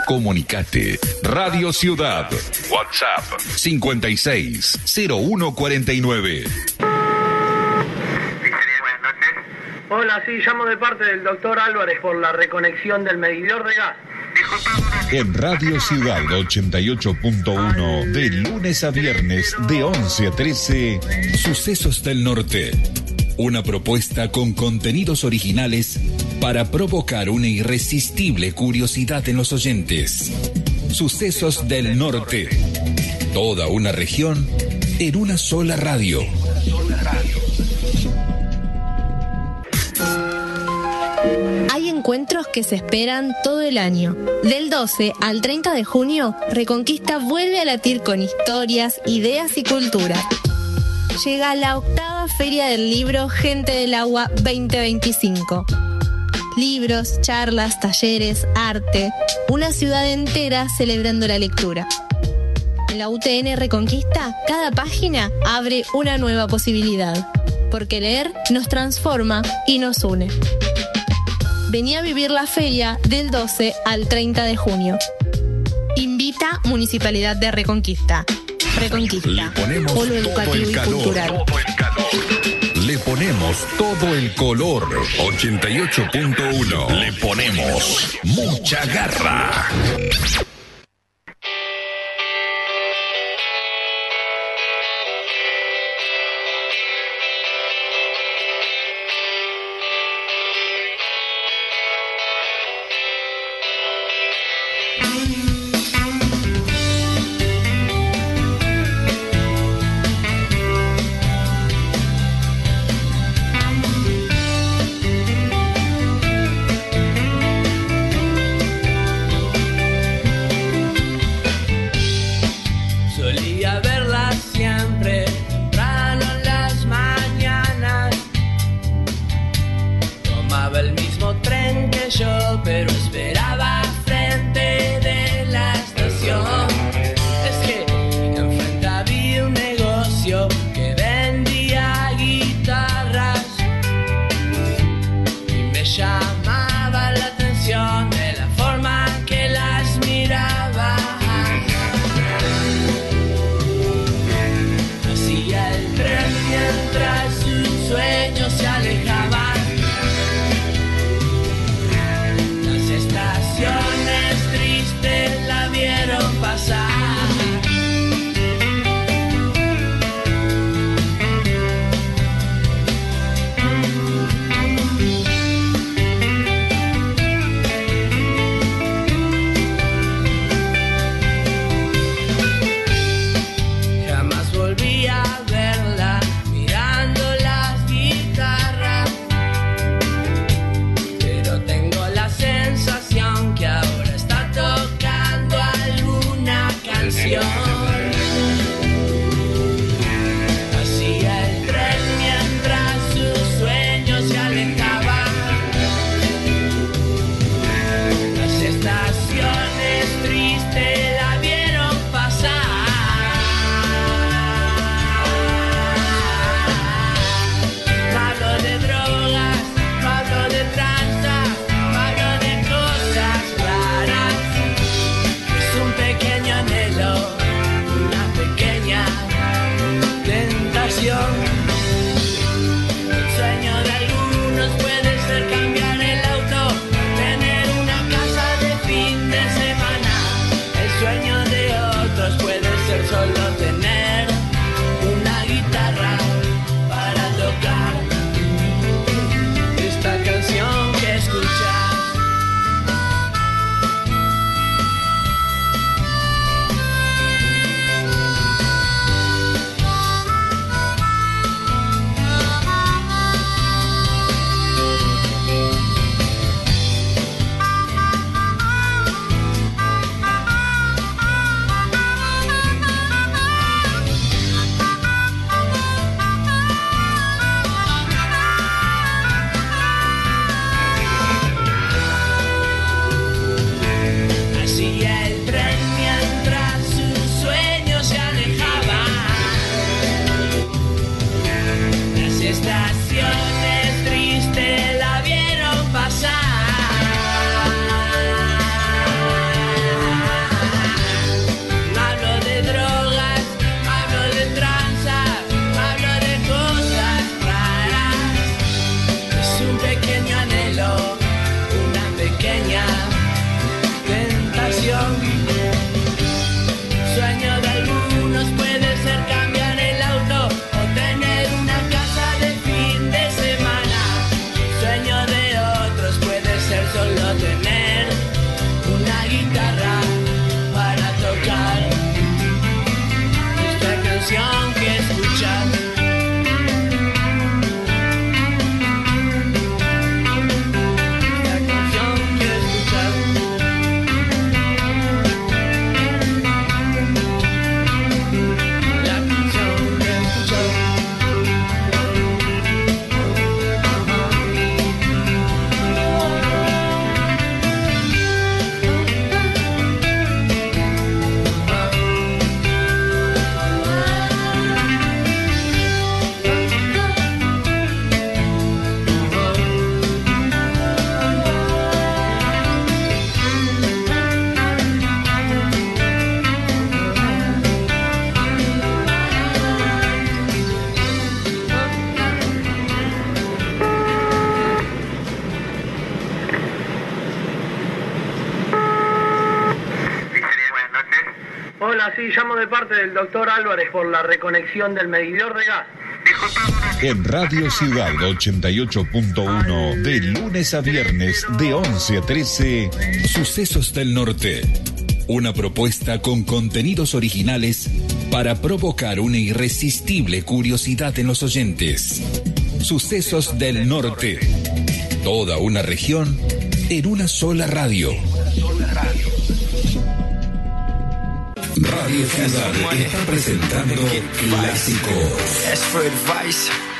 Comunicate. Radio Ciudad. WhatsApp 560149. Hola, sí, llamo de parte del doctor Álvarez por la reconexión del medidor de gas. En Radio Ciudad 88.1, de lunes a viernes, de 11 a 13, Sucesos del Norte. Una propuesta con contenidos originales para provocar una irresistible curiosidad en los oyentes. Sucesos del Norte. Toda una región en una sola radio. Hay encuentros que se esperan todo el año. Del 12 al 30 de junio, Reconquista vuelve a latir con historias, ideas y cultura. Llega la 8ª Feria del Libro Gente del Agua 2025. Libros, charlas, talleres, arte. Una ciudad entera celebrando la lectura. En la UTN Reconquista, cada página abre una nueva posibilidad. Porque leer nos transforma y nos une. Vení a vivir la feria del 12 al 30 de junio. Invita Municipalidad de Reconquista. Reconquista, Le ponemos polo todo educativo el y calor, cultural. Le ponemos todo el color. 88.1. Le ponemos mucha garra. Solía verla siempre temprano en las mañanas. Tomaba el mismo tren que yo, pero esperaba frente de la Hola, sí, llamo de parte del doctor Álvarez por la reconexión del medidor de gas. En Radio Ciudad 88.1, de lunes a viernes, de 11 a 13, Sucesos del Norte. Una propuesta con contenidos originales para provocar una irresistible curiosidad en los oyentes. Sucesos del Norte. Toda una región en una sola radio. Radio Ciudad está presentando Clásicos.